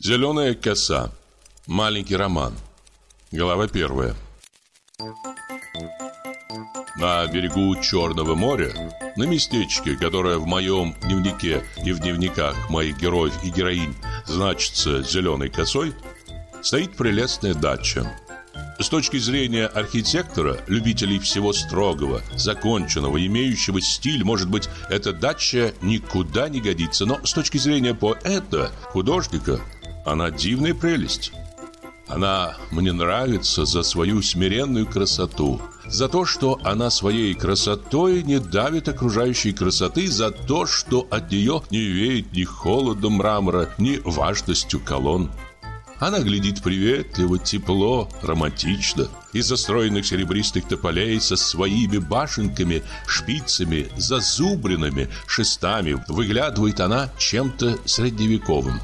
Зеленая коса. Маленький роман. Глава 1. На берегу Черного моря, на местечке, которое в моем дневнике и в дневниках моих героев и героинь значится зеленой косой, стоит прелестная дача. С точки зрения архитектора, любителей всего строгого, законченного, имеющего стиль, может быть, эта дача никуда не годится, но с точки зрения поэта, художника, она дивная прелесть. Она мне нравится за свою смиренную красоту, за то, что она своей красотой не давит окружающей красоты, за то, что от нее не веет ни холодом мрамора, ни важностью колонн. Она глядит приветливо, тепло, романтично. Из застроенных серебристых тополей со своими башенками, шпицами, зазубринами, шестами выглядывает она чем-то средневековым.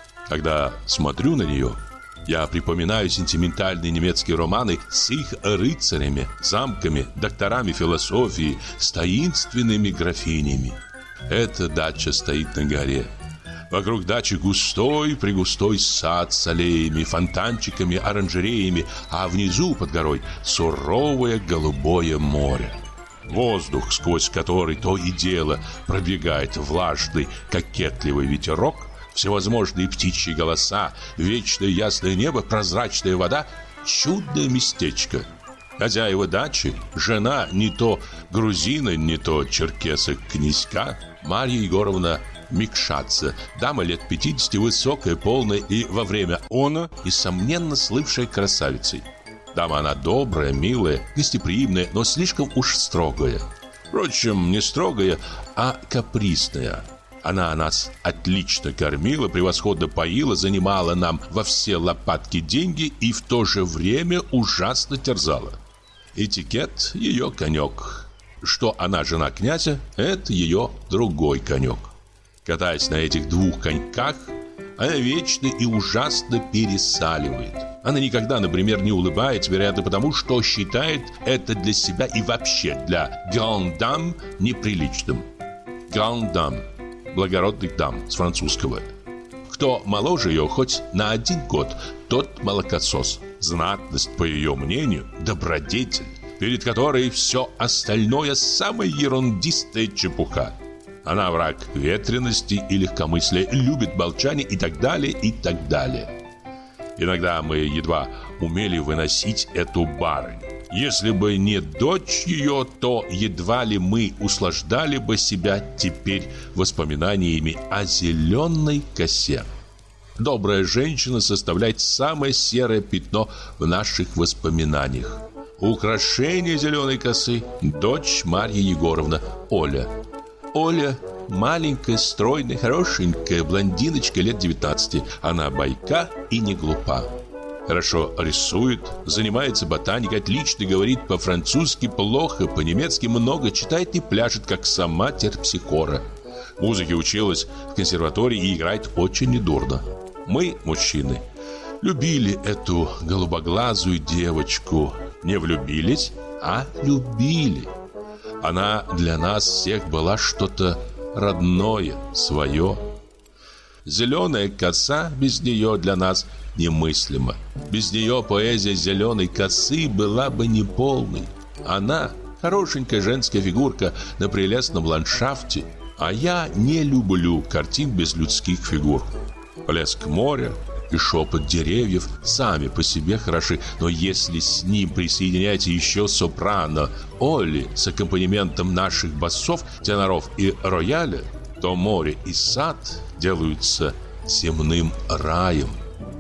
Когда смотрю на нее, я припоминаю сентиментальные немецкие романы с их рыцарями, замками, докторами философии, с таинственными графинями. Эта дача стоит на горе. Вокруг дачи густой-пригустой сад с аллеями, фонтанчиками, оранжереями, а внизу под горой суровое голубое море. Воздух, сквозь который то и дело пробегает влажный, кокетливый ветерок, всевозможные птичьи голоса, вечное ясное небо, прозрачная вода – чудное местечко. Хозяева дачи, жена не то грузина, не то черкеса-князька, Марья Егоровна Микшадзе, дама лет 50, высокая, полная и во время оно, несомненно, слывшая красавицей. Дама она добрая, милая, гостеприимная, но слишком уж строгая. Впрочем, не строгая, а капризная. Она нас отлично кормила, превосходно поила, занимала нам во все лопатки деньги и в то же время ужасно терзала. Этикет – ее конек. Что она жена князя – это ее другой конек. Катаясь на этих двух коньках, она вечно и ужасно пересаливает. Она никогда, например, не улыбается, вероятно, потому что считает это для себя и вообще для гранд-дам неприличным. Гранд-дам – благородных дам с французского. Кто моложе ее хоть на 1 год, тот молокосос. Знатность, по ее мнению, добродетель, перед которой все остальное самая ерундистая чепуха. Она враг ветрености и легкомыслия, любит молчание и так далее, и так далее. Иногда мы едва умели выносить эту барыню. Если бы не дочь ее, то едва ли мы услаждали бы себя теперь воспоминаниями о зеленой косе. Добрая женщина составляет самое серое пятно в наших воспоминаниях. Украшение зеленой косы – дочь Марья Егоровна, Оля. Оля – маленькая, стройная, хорошенькая блондиночка лет 19. Она бойка и не глупа. Хорошо рисует, занимается ботаникой, отлично говорит по-французски, плохо, по-немецки, много читает и пляшет, как сама терпсихора. Музыке училась в консерватории и играет очень недурно. Мы, мужчины, любили эту голубоглазую девочку. Не влюбились, а любили. Она для нас всех была что-то родное, свое. Зеленая коса без нее для нас немыслима. Без нее поэзия зеленой косы была бы неполной. Она хорошенькая женская фигурка на прелестном ландшафте. А я не люблю картин без людских фигур. Плеск моря и шепот деревьев сами по себе хороши, но если с ним присоединяете еще сопрано Олли с аккомпанементом наших басов, теноров и рояля, то море и сад делаются земным раем.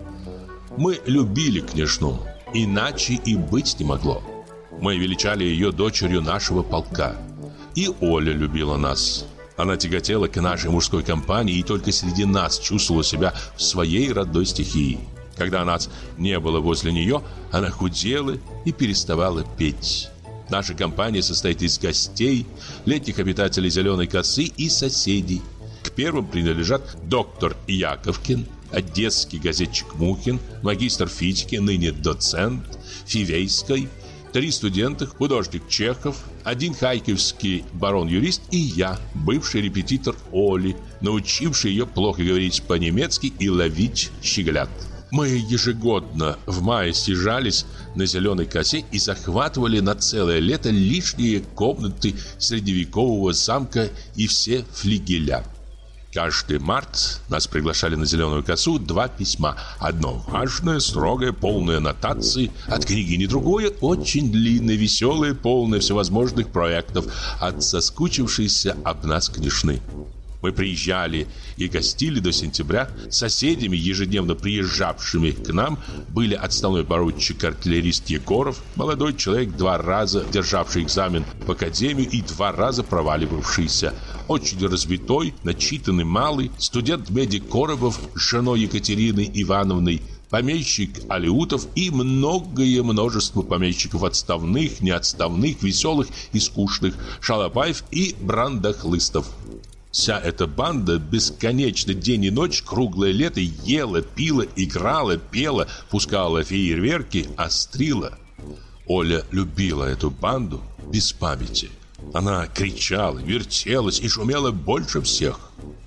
Мы любили княжну, иначе и быть не могло. Мы величали ее дочерью нашего полка. И Оля любила нас. Она тяготела к нашей мужской компании и только среди нас чувствовала себя в своей родной стихии. Когда нас не было возле нее, она худела и переставала петь. Наша компания состоит из гостей, летних обитателей зеленой косы и соседей. К первым принадлежат доктор Яковкин, одесский газетчик Мухин, магистр физики, ныне доцент Фивейской, 3 студента, художник Чехов, 1 харьковский барон-юрист и я, бывший репетитор Оли, научивший ее плохо говорить по-немецки и ловить щеглят. Мы ежегодно в мае съезжались на Зеленой косе и захватывали на целое лето лишние комнаты средневекового замка и все флигеля. Каждый март нас приглашали на Зеленую косу 2 письма. Одно важное, строгое, полное нотаций от княгини, другое очень длинное, веселое, полное всевозможных проектов от соскучившейся об нас княжны. Мы приезжали и гостили до сентября. Соседями, ежедневно приезжавшими к нам, были отставной поручик-артиллерист Егоров, молодой человек, 2 раза державший экзамен в академию и 2 раза проваливавшийся, очень развитой, начитанный малый, студент-медик Коробов с женой Екатериной Ивановной, помещик Алеутов и многое множество помещиков отставных, неотставных, веселых и скучных, Шалопаев и Брандахлыстов. Вся эта банда бесконечно день и ночь, круглое лето ела, пила, играла, пела, пускала фейерверки, острила. Оля любила эту банду без памяти. Она кричала, вертелась и шумела больше всех.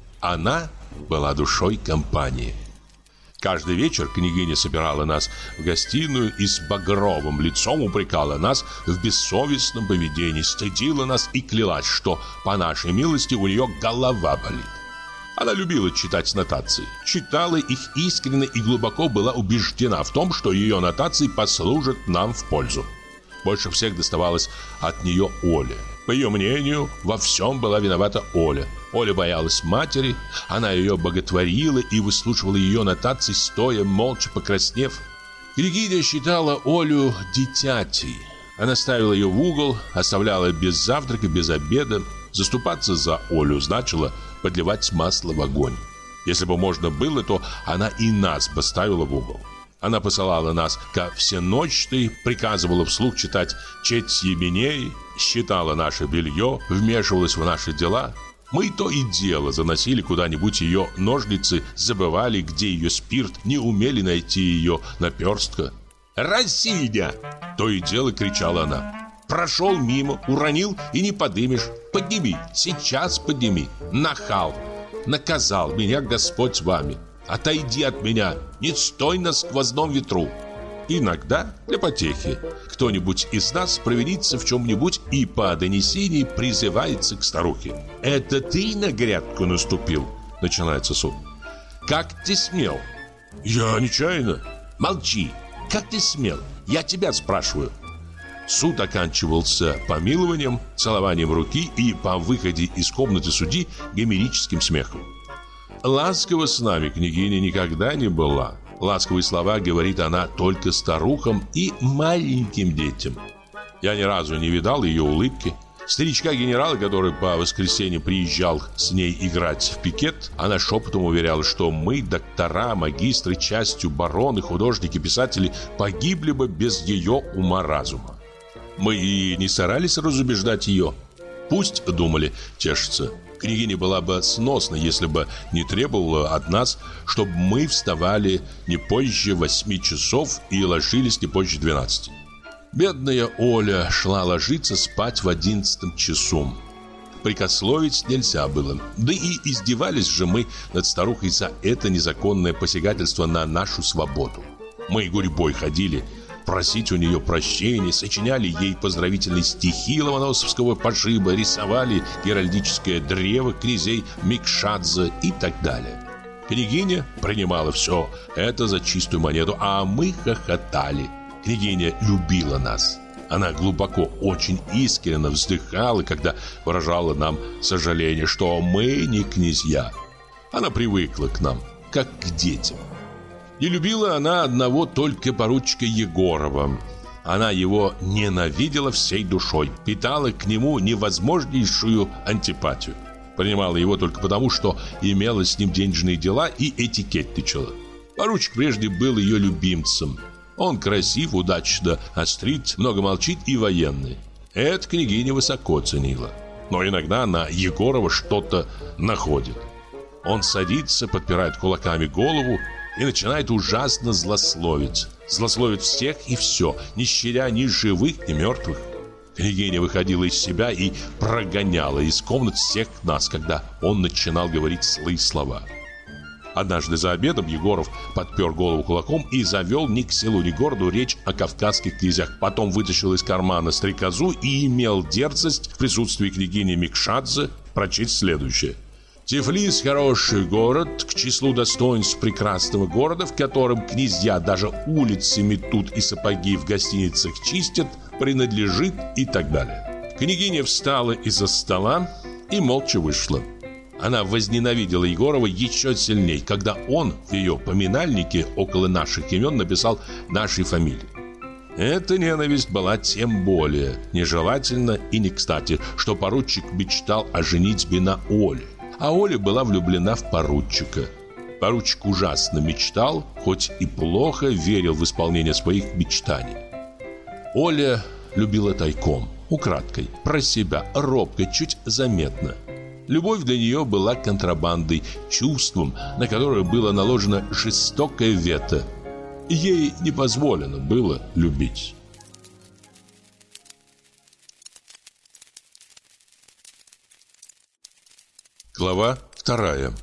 Она была душой компании. Каждый вечер княгиня собирала нас в гостиную и с багровым лицом упрекала нас в бессовестном поведении, стыдила нас и клялась, что по нашей милости у нее голова болит. Она любила читать нотации, читала их искренне и глубоко была убеждена в том, что ее нотации послужат нам в пользу. Больше всех доставалось от нее Оле. По ее мнению, во всем была виновата Оля. Оля боялась матери, она ее боготворила и выслушивала ее нотации, стоя, молча покраснев. Княгиня считала Олю дитятей. Она ставила ее в угол, оставляла без завтрака, без обеда. Заступаться за Олю значило подливать масло в огонь. Если бы можно было, то она и нас поставила в угол. Она посылала нас ко всеночной, приказывала вслух читать четь Еменеи, считала наше белье, вмешивалась в наши дела. Мы то и дело заносили куда-нибудь ее ножницы, забывали, где ее спирт, не умели найти ее наперстка. «Россия!» — то и дело кричала она. «Прошел мимо, уронил и не подымешь. Подними, сейчас подними. Нахал! Наказал меня Господь с вами. Отойди от меня, не стой на сквозном ветру». Иногда, для потехи, кто-нибудь из нас провинится в чем-нибудь и по донесении призывается к старухе. «Это ты на грядку наступил?» — начинается суд. «Как ты смел?» «Я нечаянно». «Молчи! Как ты смел? Я тебя спрашиваю». Суд оканчивался помилованием, целованием руки и по выходе из комнаты судьи гомерическим смехом. Ласкова с нами княгиня никогда не была. Ласковые слова говорит она только старухам и маленьким детям. Я ни разу не видал ее улыбки. Старичка-генерала, который по воскресеньям приезжал с ней играть в пикет, она шепотом уверяла, что мы, доктора, магистры, частью бароны, художники, писатели, погибли бы без ее ума-разума. Мы и не старались разубеждать ее. Пусть, думали, чешется. Княгиня была бы сносна, если бы не требовала от нас, чтобы мы вставали не позже 8 часов и ложились не позже 12. Бедная Оля шла ложиться спать в 11 часу. Прикословить нельзя было. Да и издевались же мы над старухой за это незаконное посягательство на нашу свободу. Мы гурьбой ходили просить у нее прощения, сочиняли ей поздравительные стихи ломоносовского пошиба, рисовали геральдическое древо князей Микшадзе и так далее. Княгиня принимала все это за чистую монету, а мы хохотали. Княгиня любила нас. Она глубоко, очень искренне вздыхала, когда выражала нам сожаление, что мы не князья. Она привыкла к нам, как к детям. Не любила она одного только поручика Егорова. Она его ненавидела всей душой, питала к нему невозможнейшую антипатию. Принимала его только потому, что имела с ним денежные дела и этикетничала. Поручик прежде был ее любимцем. Он красив, удачно острит, много молчит и военный. Это княгиня высоко ценила. Но иногда на Егорова что-то находит. Он садится, подпирает кулаками голову и начинает ужасно злословить. Злословит всех и все, не щадя ни живых, ни мертвых. Княгиня выходила из себя и прогоняла из комнат всех нас, когда он начинал говорить злые слова. Однажды за обедом Егоров подпер голову кулаком и завел ни к селу, ни к городу речь о кавказских князьях. Потом вытащил из кармана стрекозу и имел дерзость в присутствии княгини Микшадзе прочесть следующее. Тифлис – хороший город, к числу достоинств прекрасного города, в котором князья даже улицы метут и сапоги в гостиницах чистят, принадлежит и так далее. Княгиня встала из-за стола и молча вышла. Она возненавидела Егорова еще сильней, когда он в ее поминальнике около наших имен написал наши фамилии. Эта ненависть была тем более нежелательна и не кстати, что поручик мечтал о женитьбе на Оле. А Оля была влюблена в поручика. Поручик ужасно мечтал, хоть и плохо верил в исполнение своих мечтаний. Оля любила тайком, украдкой, про себя, робко, чуть заметно. Любовь для нее была контрабандой, чувством, на которое было наложено жестокое вето. Ей не позволено было любить. Глава 2.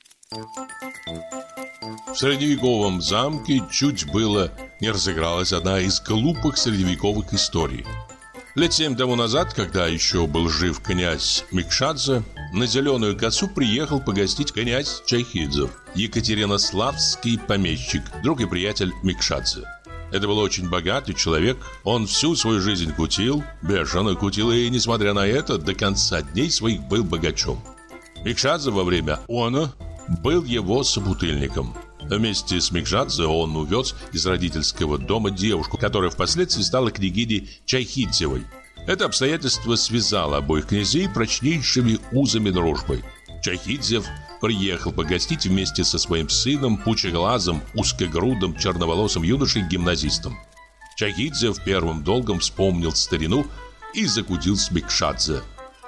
В средневековом замке чуть было не разыгралась одна из глупых средневековых историй. Лет 7 тому назад, когда еще был жив князь Микшадзе, на Зеленую косу приехал погостить князь Чайхидзев, екатеринославский помещик, друг и приятель Микшадзе. Это был очень богатый человек, он всю свою жизнь кутил, бешено кутил, и, несмотря на это, до конца дней своих был богачом. Микшадзе во время она был его собутыльником. Вместе с Микшадзе он увез из родительского дома девушку, которая впоследствии стала княгиней Чайхидзевой. Это обстоятельство связало обоих князей прочнейшими узами дружбы. Чайхидзев приехал погостить вместе со своим сыном, пучеглазым, узкогрудым, черноволосым юношей-гимназистом. Чайхидзев первым долгом вспомнил старину и закутил с Микшадзе.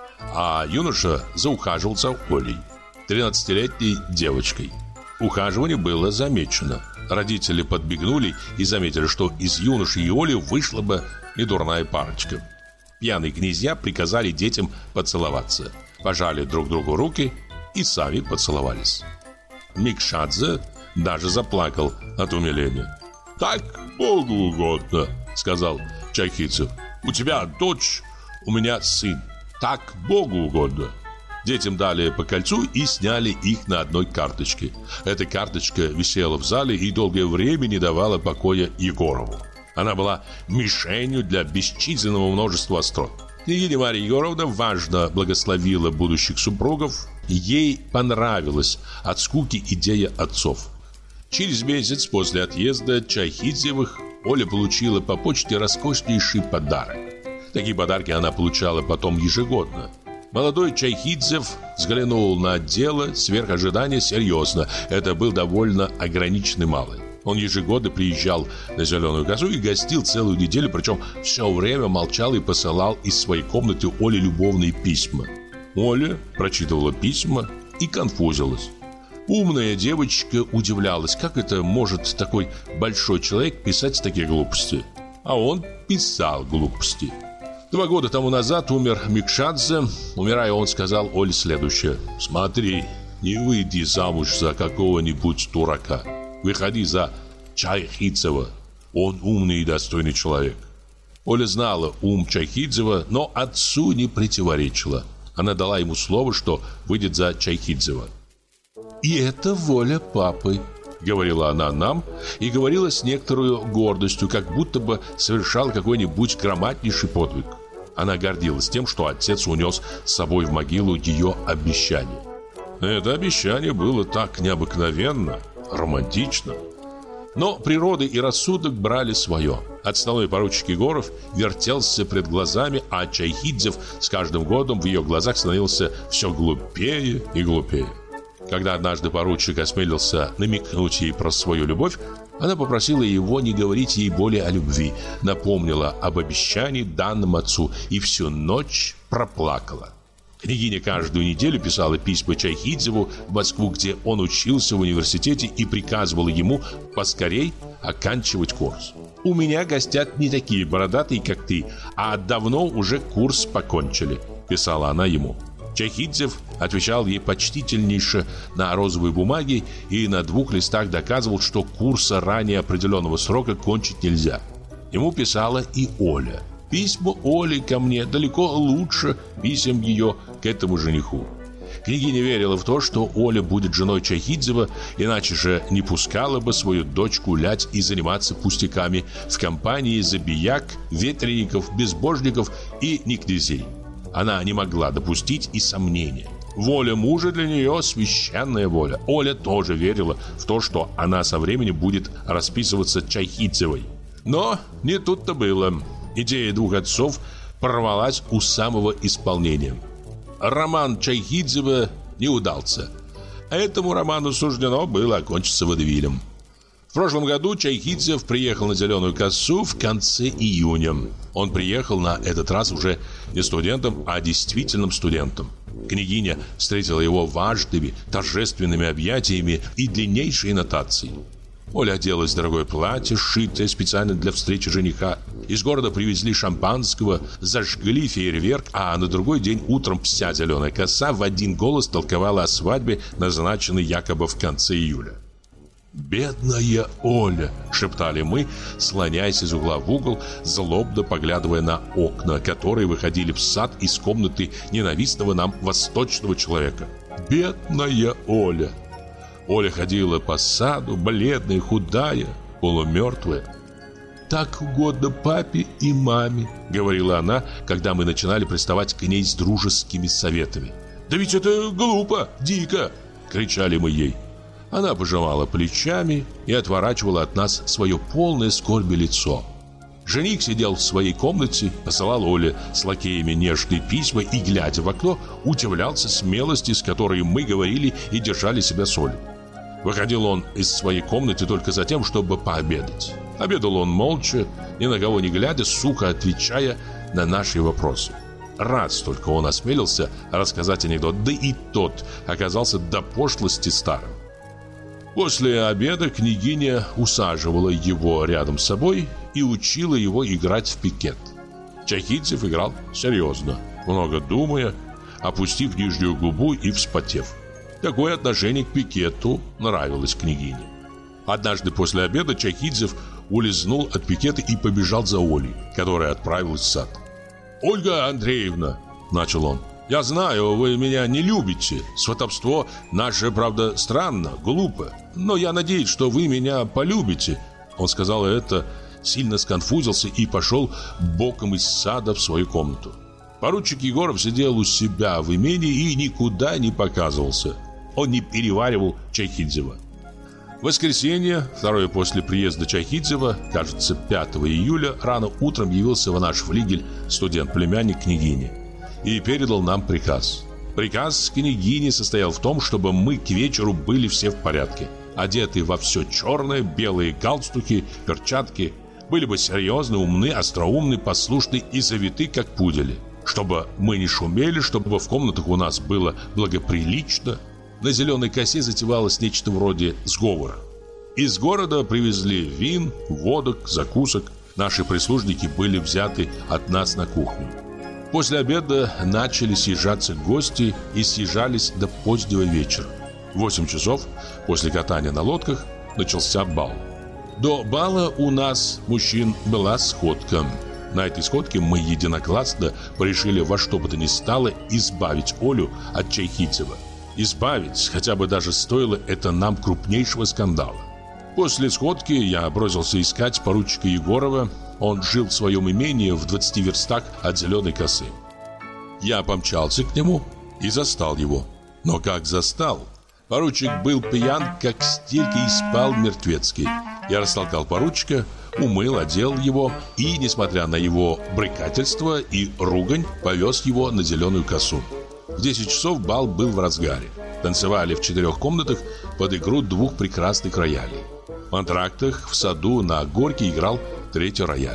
А юноша заухаживал за Олей, 13-летней девочкой. Ухаживание было замечено. Родители подбегнули и заметили, что из юноши и Оли вышла бы недурная парочка. Пьяные князья приказали детям поцеловаться, пожали друг другу руки и сами поцеловались. Микшадзе даже заплакал от умиления. «Так Богу угодно», — сказал Чайхидзев. «У тебя дочь, у меня сын. Так Богу угодно». Детям дали по кольцу и сняли их на одной карточке. Эта карточка висела в зале и долгое время не давала покоя Егорову. Она была мишенью для бесчисленного множества острот. Княгиня Марья Егоровна важно благословила будущих супругов. Ей понравилась от скуки идея отцов. Через месяц после отъезда Чайхидзевых Оля получила по почте роскошнейший подарок. Такие подарки она получала потом ежегодно. Молодой Чайхидзев взглянул на дело сверх ожидания серьезно. Это был довольно ограниченный малый. Он ежегодно приезжал на Зеленую косу и гостил целую неделю, причем все время молчал и посылал из своей комнаты Оле любовные письма. Оля прочитывала письма и конфузилась. Умная девочка удивлялась, как это может такой большой человек писать такие глупости. А он писал глупости. 2 года тому назад умер Микшадзе. Умирая, он сказал Оле следующее: «Смотри, не выйди замуж за какого-нибудь дурака. Выходи за Чайхидзева. Он умный и достойный человек». Оля знала ум Чайхидзева, но отцу не противоречила. Она дала ему слово, что выйдет за Чайхидзева. «И это воля папы», — говорила она нам, и говорила с некоторой гордостью, как будто бы совершала какой-нибудь громаднейший подвиг. Она гордилась тем, что отец унес с собой в могилу ее обещание. Это обещание было так необыкновенно, романтично. Но природа и рассудок брали свое. Отставной поручик Егоров вертелся пред глазами, а Чайхидзев с каждым годом в ее глазах становился все глупее и глупее. Когда однажды поручик осмелился намекнуть ей про свою любовь, она попросила его не говорить ей более о любви, напомнила об обещании данном отцу и всю ночь проплакала. Княгиня каждую неделю писала письма Чайхидзеву в Москву, где он учился в университете, и приказывала ему поскорей оканчивать курс. «У меня гостят не такие бородатые, как ты, а давно уже курс покончили», – писала она ему. Чайхидзев отвечал ей почтительнейше на розовой бумаге и на 2 листах доказывал, что курса ранее определенного срока кончить нельзя. Ему писала и Оля. Письма Оли ко мне далеко лучше писем ее к этому жениху. Княгиня верила в то, что Оля будет женой Чайхидзева, иначе же не пускала бы свою дочь гулять и заниматься пустяками в компании забияк, ветреников, безбожников и некнязей. Она не могла допустить и сомнения. Воля мужа для нее священная воля. Оля тоже верила в то, что она со временем будет расписываться Чайхидзевой. Но не тут-то было. Идея 2 отцов прорвалась у самого исполнения. Роман Чайхидзева не удался. Этому роману суждено было окончиться водевилем. В прошлом году Чайхидзев приехал на Зеленую косу в конце июня. Он приехал на этот раз уже не студентом, а действительным студентом. Княгиня встретила его важными, торжественными объятиями и длиннейшей нотацией. Оля оделась в дорогое платье, сшитое специально для встречи жениха. Из города привезли шампанского, зажгли фейерверк, а на другой день утром вся Зеленая коса в один голос толковала о свадьбе, назначенной якобы в конце июля. «Бедная Оля!» – шептали мы, слоняясь из угла в угол, злобно поглядывая на окна, которые выходили в сад из комнаты ненавистного нам восточного человека. «Бедная Оля!» Оля ходила по саду, бледная, худая, полумертвая. «Так угодно папе и маме», — говорила она, когда мы начинали приставать к ней с дружескими советами. «Да ведь это глупо, дико!» — кричали мы ей. Она пожимала плечами и отворачивала от нас свое полное скорби лицо. Жених сидел в своей комнате, посылал Оле с лакеями нежные письма и, глядя в окно, удивлялся смелости, с которой мы говорили и держали себя с Олей. Выходил он из своей комнаты только за тем, чтобы пообедать. Обедал он молча, ни на кого не глядя, сухо отвечая на наши вопросы. Раз только он осмелился рассказать анекдот, да и тот оказался до пошлости старым. После обеда княгиня усаживала его рядом с собой и учила его играть в пикет. Чайхидзев играл серьезно, много думая, опустив нижнюю губу и вспотев. Такое отношение к пикету нравилось княгине. Однажды после обеда Чайхидзев улизнул от пикета и побежал за Олей, которая отправилась в сад. «Ольга Андреевна», — начал он, — «я знаю, вы меня не любите. Сватовство наше, правда, странно, глупо. Но я надеюсь, что вы меня полюбите». Он сказал это, сильно сконфузился и пошел боком из сада в свою комнату. Поручик Егоров сидел у себя в имении и никуда не показывался. Он не переваривал Чайхидзева. В воскресенье, второе после приезда Чайхидзева, кажется, 5 июля, рано утром явился в наш флигель студент-племянник княгини и передал нам приказ. Приказ княгини состоял в том, чтобы мы к вечеру были все в порядке, одеты во все черное, белые галстуки, перчатки, были бы серьезны, умны, остроумны, послушны и завиты, как пудели, чтобы мы не шумели, чтобы в комнатах у нас было благоприлично. На Зеленой косе затевалось нечто вроде сговора. Из города привезли вин, водок, закусок. Наши прислужники были взяты от нас на кухню. После обеда начали съезжаться гости и съезжались до позднего вечера. В 8 часов после катания на лодках начался бал. До бала у нас, мужчин, была сходка. На этой сходке мы единогласно решили во что бы то ни стало избавить Олю от Чайхидзева. Избавить, хотя бы даже стоило это нам крупнейшего скандала. После сходки я бросился искать поручика Егорова. Он жил в своем имении в 20 верстах от Зеленой косы. Я помчался к нему и застал его. Но как застал? Поручик был пьян, как стелька, и спал мертвецкий. Я растолкал поручика, умыл, одел его и, несмотря на его брыкательство и ругань, повез его на Зеленую косу. В 10 часов бал был в разгаре. Танцевали в 4 комнатах под игру 2 прекрасных роялей. В антрактах в саду на горке играл 3-й рояль.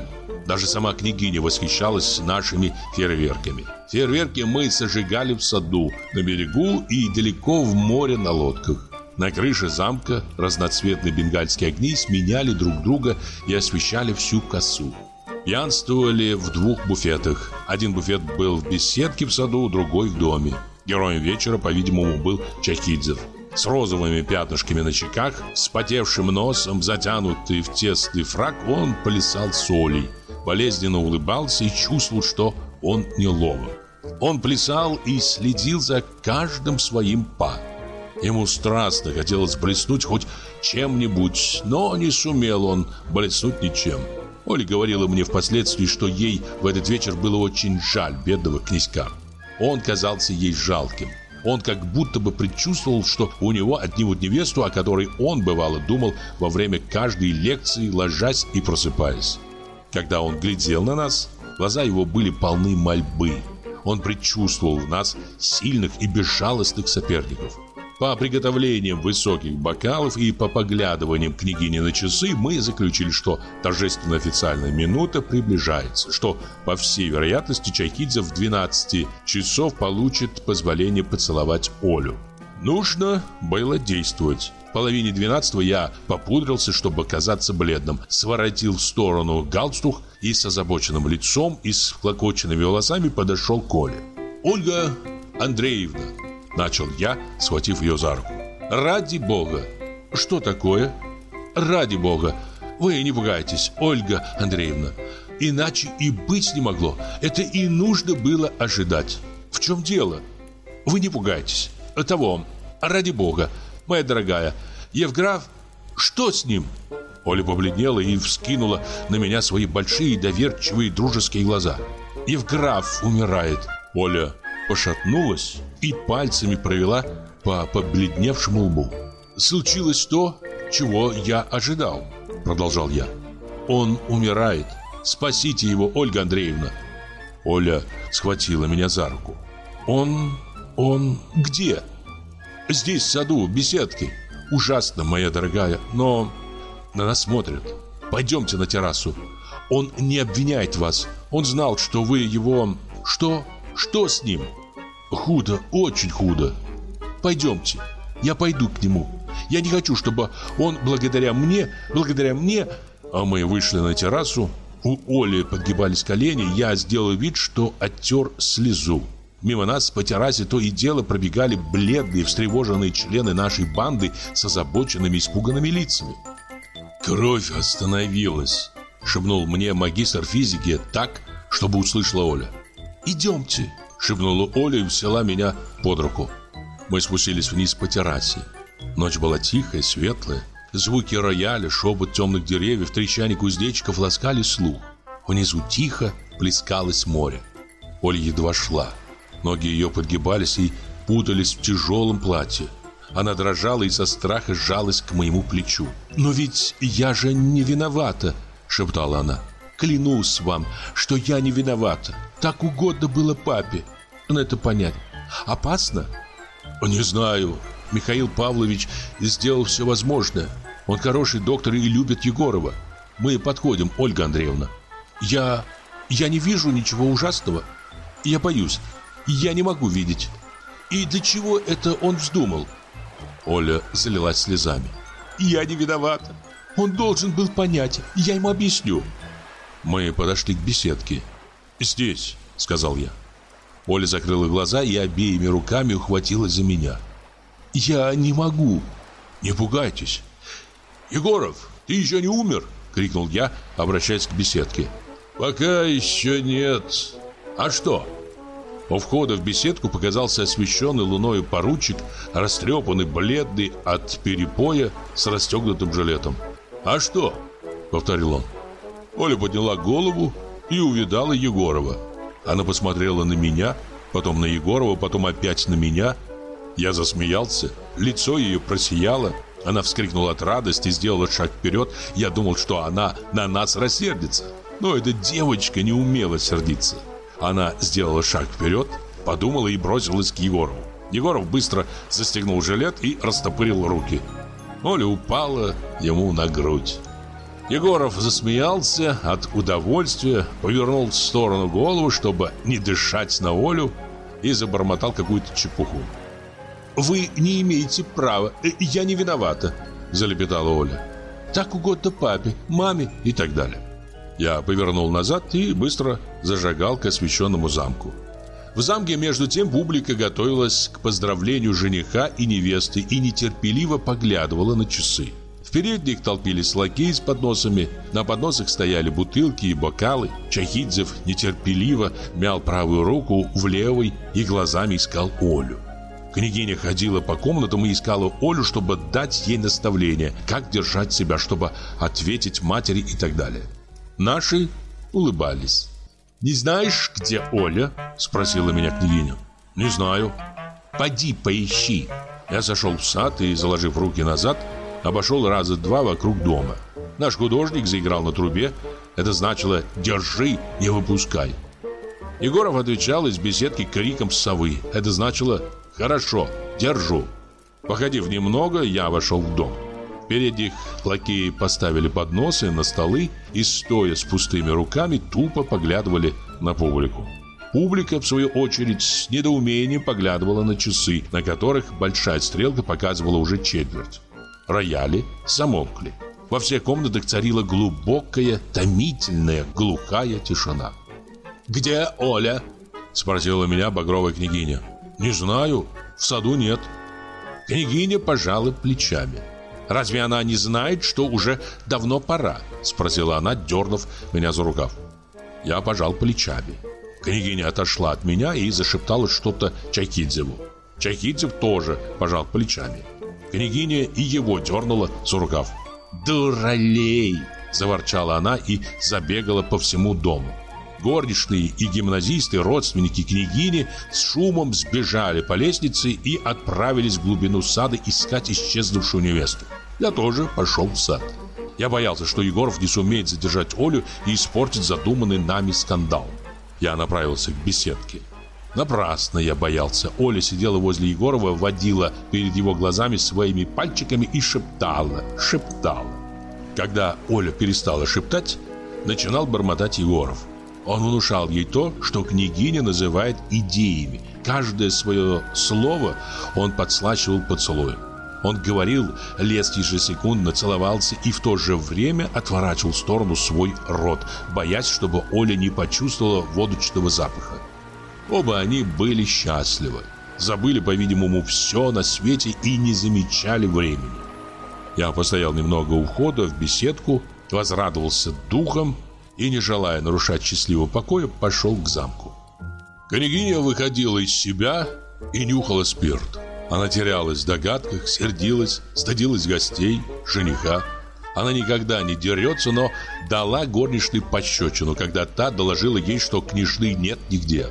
Даже сама княгиня восхищалась нашими фейерверками. Фейерверки мы сожигали в саду, на берегу и далеко в море на лодках. На крыше замка разноцветные бенгальские огни сменяли друг друга и освещали всю косу. Пьянствовали в 2 буфетах. Один буфет был в беседке в саду, другой в доме. Героем вечера, по-видимому, был Чайхидзев. С розовыми пятнышками на щеках, с потевшим носом, затянутый в тесный фрак, он плясал с Олей. Болезненно улыбался и чувствовал, что он неловок. Он плясал и следил за каждым своим па. Ему страстно хотелось блеснуть хоть чем-нибудь, но не сумел он блеснуть ничем. Оля говорила мне впоследствии, что ей в этот вечер было очень жаль бедного князька. Он казался ей жалким. Он как будто бы предчувствовал, что у него отнимут невесту, о которой он, бывало, думал во время каждой лекции, ложась и просыпаясь. Когда он глядел на нас, глаза его были полны мольбы. Он предчувствовал в нас сильных и безжалостных соперников. По приготовлениям высоких бокалов и по поглядываниям княгини на часы мы заключили, что торжественная официальная минута приближается, что, по всей вероятности, Чайхидзев в 12 часов получит позволение поцеловать Олю. Нужно было действовать. В половине 12 я попудрился, чтобы казаться бледным, своротил в сторону галстук и с озабоченным лицом и с всклокоченными волосами подошел к Оле. «Ольга Андреевна», — начал я, схватив ее за руку. «Ради Бога!» «Что такое?» «Ради Бога! Вы не пугайтесь, Ольга Андреевна. Иначе и быть не могло. Это и нужно было ожидать. В чем дело? Вы не пугайтесь. Того, ради Бога, моя дорогая. Евграф, что с ним?» Оля побледнела и вскинула на меня свои большие, доверчивые, дружеские глаза. «Евграф умирает». Оля пошатнулась и пальцами провела по побледневшему лбу. «Случилось то, чего я ожидал», — продолжал я. «Он умирает. Спасите его, Ольга Андреевна». Оля схватила меня за руку. Он где?» «Здесь, в саду, в беседке. Ужасно, моя дорогая, но на нас смотрят. Пойдемте на террасу. Он не обвиняет вас. Он знал, что вы его... Что с ним?» «Худо, очень худо. Пойдемте, я пойду к нему. Я не хочу, чтобы он благодаря мне... А мы вышли на террасу. У Оли подгибались колени. Я сделал вид, что оттер слезу. Мимо нас по террасе то и дело пробегали бледные, встревоженные члены нашей банды с озабоченными, испуганными лицами. «Кровь остановилась», — шепнул мне магистр физики так, чтобы услышала Оля. «Идемте», — шепнула Оля и взяла меня под руку. Мы спустились вниз по террасе. Ночь была тихая, светлая. Звуки рояля, шепот темных деревьев, трещание кузнечиков ласкали слух. Внизу тихо плескалось море. Оля едва шла. Ноги ее подгибались и путались в тяжелом платье. Она дрожала и со страха сжалась к моему плечу. «Но ведь я же не виновата», — шептала она. «Клянусь вам, что я не виновата. Так угодно было папе. Но это понять. Опасно?» «Не знаю. Михаил Павлович сделал все возможное. Он хороший доктор и любит Егорова. Мы подходим, Ольга Андреевна. Я не вижу ничего ужасного. Я боюсь. Я не могу видеть. И для чего это он вздумал?» Оля залилась слезами. «Я не виновата. Он должен был понять. Я ему объясню». Мы подошли к беседке. «Здесь», — сказал я. Оля закрыла глаза и обеими руками ухватилась за меня. «Я не могу». «Не пугайтесь». «Егоров, ты еще не умер?» — крикнул я, обращаясь к беседке. «Пока еще нет. А что?» У входа в беседку показался освещенный луною поручик, растрепанный, бледный от перепоя, с расстегнутым жилетом. «А что?» — повторил он. Оля подняла голову и увидала Егорова. Она посмотрела на меня, потом на Егорова, потом опять на меня. Я засмеялся, лицо ее просияло. Она вскрикнула от радости, сделала шаг вперед. Я думал, что она на нас рассердится. Но эта девочка не умела сердиться. Она сделала шаг вперед, подумала и бросилась к Егорову. Егоров быстро застегнул жилет и растопырил руки. Оля упала ему на грудь. Егоров засмеялся от удовольствия, повернул в сторону голову, чтобы не дышать на Олю, и забормотал какую-то чепуху. «Вы не имеете права, я не виновата», — залепетала Оля. «Так угодно папе, маме» и так далее. Я повернул назад и быстро зажигал к освещенному замку. В замке, между тем, публика готовилась к поздравлению жениха и невесты и нетерпеливо поглядывала на часы. В передних толпились лакеи с подносами, на подносах стояли бутылки и бокалы. Чайхидзев нетерпеливо мял правую руку в левой и глазами искал Олю. Княгиня ходила по комнатам и искала Олю, чтобы дать ей наставление, как держать себя, чтобы ответить матери и так далее. Наши улыбались. «Не знаешь, где Оля?» – спросила меня княгиня. «Не знаю». «Поди поищи». Я зашел в сад и, заложив руки назад, обошел раза два вокруг дома. Наш художник заиграл на трубе. Это значило «держи, не выпускай». Егоров отвечал из беседки криком совы. Это значило «хорошо, держу». Походив немного, я вошел в дом. Впереди лакеи поставили подносы на столы и, стоя с пустыми руками, тупо поглядывали на публику. Публика, в свою очередь, с недоумением поглядывала на часы, на которых большая стрелка показывала уже четверть. Рояли замолкли. Во всех комнатах царила глубокая, томительная, глухая тишина. «Где Оля?» – спросила меня багровая княгиня. «Не знаю, в саду нет». Княгиня пожала плечами. «Разве она не знает, что уже давно пора?» – спросила она, дернув меня за рукав. Я пожал плечами. Княгиня отошла от меня и зашептала что-то Чайхидзеву. Чайхидзев тоже пожал плечами. Княгиня и его дернула за рукав. «Дуралей!» – заворчала она и забегала по всему дому. Горничные и гимназисты, родственники княгини, с шумом сбежали по лестнице и отправились в глубину сада искать исчезнувшую невесту. Я тоже пошел в сад. Я боялся, что Егоров не сумеет задержать Олю и испортить задуманный нами скандал. Я направился к беседке. Напрасно я боялся. Оля сидела возле Егорова, водила перед его глазами своими пальчиками и шептала. Когда Оля перестала шептать, начинал бормотать Егоров. Он внушал ей то, что княгиня называет идеями. Каждое свое слово он подслащивал поцелуем. Он говорил, лез ежесекундно, целовался и в то же время отворачивал в сторону свой рот, боясь, чтобы Оля не почувствовала водочного запаха. Оба они были счастливы, забыли, по-видимому, все на свете и не замечали времени. Я постоял немного у входа в беседку, возрадовался духом и, не желая нарушать счастливого покоя, пошел к замку. Княгиня выходила из себя и нюхала спирт. Она терялась в догадках, сердилась, стыдилась гостей, жениха. Она никогда не дерется, но дала горничной пощечину, когда та доложила ей, что княжны нет нигде.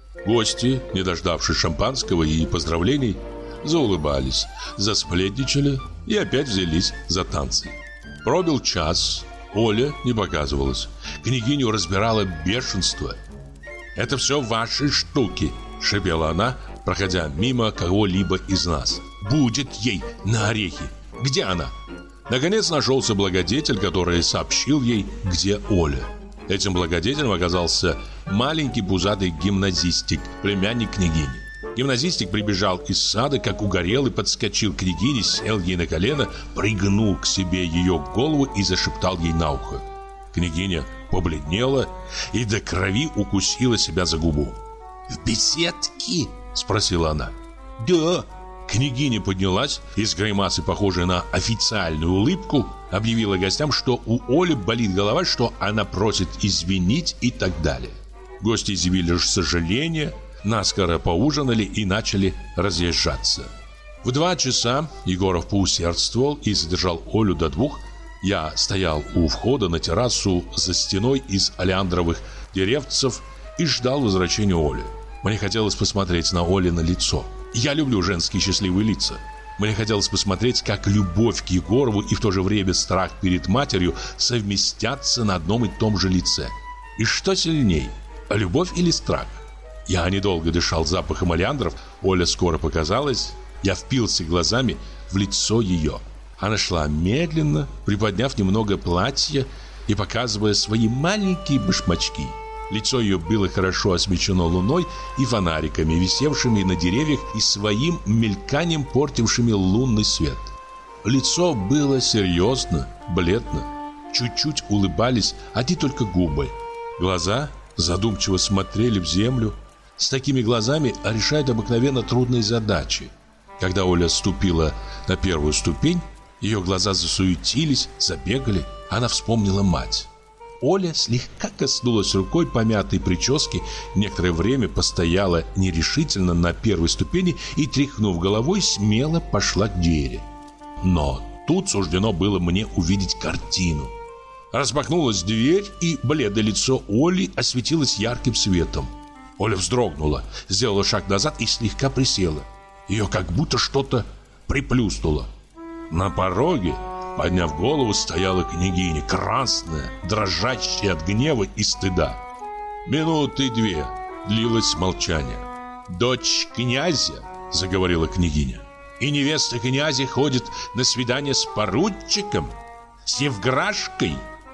Гости, не дождавшись шампанского и поздравлений, заулыбались, засплетничали и опять взялись за танцы. Пробил час. Оля не показывалась. Княгиню разбирало бешенство. «Это все ваши штуки», — шипела она, проходя мимо кого-либо из нас. «Будет ей на орехи. Где она?» Наконец нашелся благодетель, который сообщил ей, где Оля. Этим благодетелем оказался маленький пузатый гимназистик, племянник княгини. Гимназистик прибежал из сада, как угорелый, подскочил к княгине, сел ей на колено, пригнул к себе ее голову и зашептал ей на ухо. Княгиня побледнела и до крови укусила себя за губу. «В беседке?» — спросила она. «Да». Княгиня поднялась и с гримасой, похожей на официальную улыбку, объявила гостям, что у Оли болит голова, что она просит извинить и так далее. Гости изъявили сожаление, наскоро поужинали и начали разъезжаться. В 2 часа Егоров поусердствовал и задержал Олю до 2. Я стоял у входа на террасу за стеной из олеандровых деревцев и ждал возвращения Оли. Мне хотелось посмотреть на Олино лицо. Я люблю женские счастливые лица. Мне хотелось посмотреть, как любовь к Егорову и в то же время страх перед матерью совместятся на одном и том же лице. И что сильней, любовь или страх? Я недолго дышал запахом олеандров. Оля скоро показалась. Я впился глазами в лицо ее. Она шла медленно, приподняв немного платье и показывая свои маленькие башмачки. Лицо ее было хорошо освещено луной и фонариками, висевшими на деревьях и своим мельканием портившими лунный свет. Лицо было серьезно, бледно. Чуть-чуть улыбались одни только губы. Глаза задумчиво смотрели в землю. С такими глазами решают обыкновенно трудные задачи. Когда Оля ступила на первую ступень, ее глаза засуетились, забегали. Она вспомнила мать. Оля слегка коснулась рукой помятой прически, некоторое время постояла нерешительно на первой ступени и, тряхнув головой, смело пошла к двери. Но тут суждено было мне увидеть картину. Распахнулась дверь, и бледное лицо Оли осветилось ярким светом. Оля вздрогнула, сделала шаг назад и слегка присела. Ее как будто что-то приплюснуло. На пороге, подняв голову, стояла княгиня, красная, дрожащая от гнева и стыда. Минуты две длилось молчание. «Дочь князя», — заговорила княгиня, — «и невеста князя ходит на свидание с поручиком, с Евграшкой,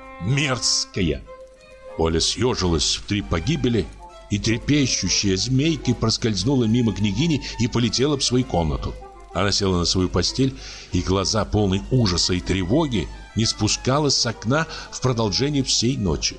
мерзкая». Оля съежилась в три погибели и трепещущая змейкой проскользнула мимо княгини и полетела в свою комнату. Она села на свою постель, и глаза, полные ужаса и тревоги, не спускала с окна в продолжение всей ночи.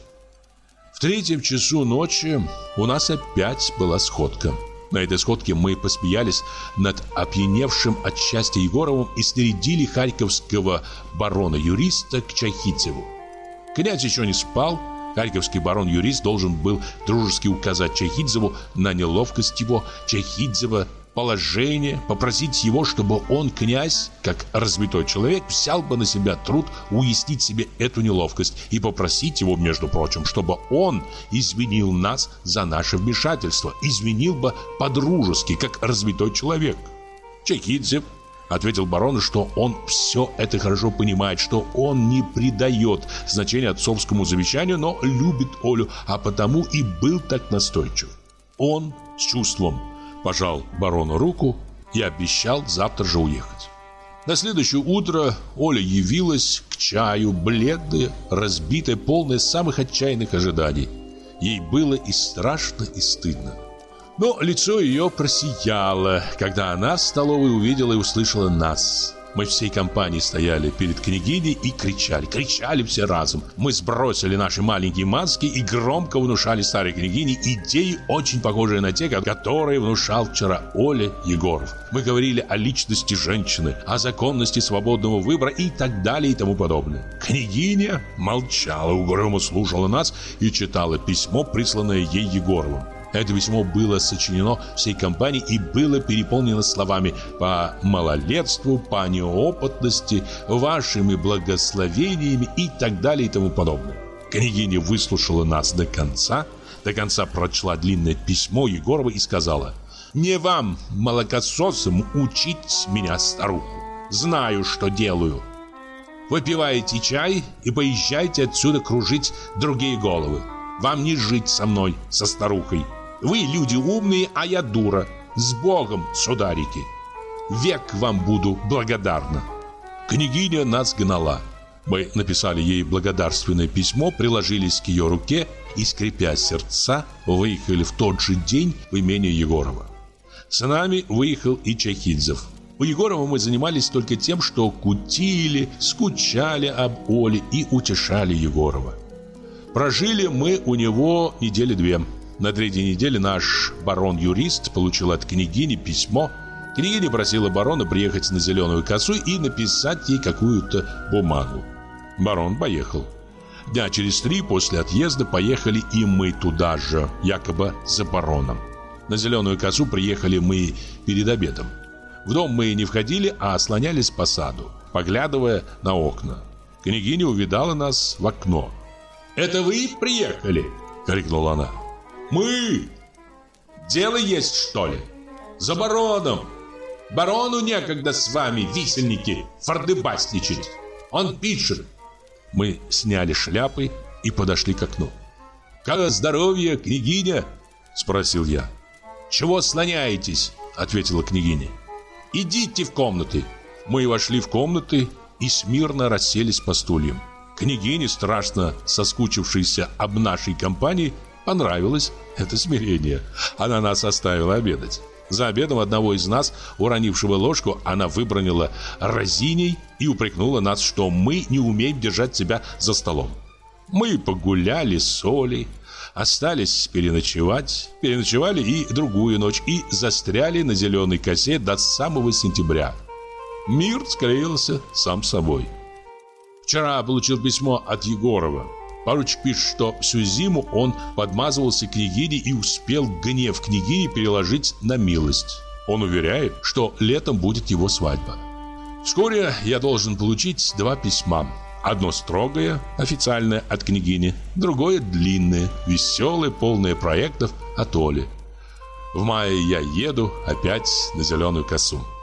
В 3 часу ночи у нас опять была сходка. На этой сходке мы посмеялись над опьяневшим от счастья Егоровым и снарядили харьковского барона-юриста к Чайхидзеву. Князь еще не спал. Харьковский барон-юрист должен был дружески указать Чайхидзеву на неловкость его, Чайхидзева положение, попросить его, чтобы он, князь, как разбитой человек, взял бы на себя труд уяснить себе эту неловкость и попросить его, между прочим, чтобы он извинил нас за наше вмешательство, извинил бы по-дружески, как разбитой человек. Чайхидзев ответил барону, что он все это хорошо понимает, что он не придает значения отцовскому завещанию, но любит Олю, а потому и был так настойчив. Он с чувством пожал барону руку и обещал завтра же уехать. На следующее утро Оля явилась к чаю, бледная, разбитая, полная самых отчаянных ожиданий. Ей было и страшно, и стыдно. Но лицо ее просияло, когда она в столовой увидела и услышала нас. Мы всей компанией стояли перед княгиней и кричали все разом. Мы сбросили наши маленькие маски и громко внушали старой княгине идеи, очень похожие на те, которые внушал вчера Оля Егоров. Мы говорили о личности женщины, о законности свободного выбора и так далее и тому подобное. Княгиня молчала, угрюмо слушала нас и читала письмо, присланное ей Егоровым. Это письмо было сочинено всей компанией и было переполнено словами «по малолетству, по неопытности, вашими благословениями» и так далее и тому подобное. Княгиня выслушала нас до конца прочла длинное письмо Егорова и сказала: «Не вам, молокососам, учить меня, старуху. Знаю, что делаю. Выпивайте чай и поезжайте отсюда кружить другие головы. Вам не жить со мной, со старухой. Вы люди умные, а я дура. С Богом, сударики. Век вам буду благодарна». Княгиня нас гнала. Мы написали ей благодарственное письмо, приложились к ее руке и, скрипя сердца, выехали в тот же день в имение Егорова. С нами выехал и Чайхидзев. У Егорова мы занимались только тем, что кутили, скучали об Оле и утешали Егорова. Прожили мы у него 2 недели. На 3-й неделе наш барон-юрист получил от княгини письмо. Княгиня просила барона приехать на Зеленую косу и написать ей какую-то бумагу. Барон поехал. Дня через 3 после отъезда поехали и мы туда же, якобы за бароном. На Зеленую косу приехали мы перед обедом. В дом мы не входили, а слонялись по саду, поглядывая на окна. Княгиня увидала нас в окно. «Это вы приехали?» — крикнула она. «Мы! Дело есть, что ли? За бароном! Барону некогда с вами, висельники, фордыбасничать. Он пишет». Мы сняли шляпы и подошли к окну. «Как здоровье, княгиня?» — спросил я. «Чего слоняетесь?» — ответила княгиня. «Идите в комнаты». Мы вошли в комнаты и смирно расселись по стульям. Княгине, страшно соскучившейся об нашей компании, понравилось это смирение. Она нас оставила обедать. За обедом одного из нас, уронившего ложку, она выбранила разиней и упрекнула нас, что мы не умеем держать себя за столом. Мы погуляли с Олей, остались переночевали и другую ночь, и застряли на Зеленой косе до самого сентября. Мир склеился сам собой. Вчера получил письмо от Егорова. Поручик пишет, что всю зиму он подмазывался княгине и успел гнев княгини переложить на милость. Он уверяет, что летом будет его свадьба. Вскоре я должен получить 2 письма. Одно строгое, официальное от княгини, другое длинное, веселое, полное проектов от Оли. В мае я еду опять на Зеленую косу.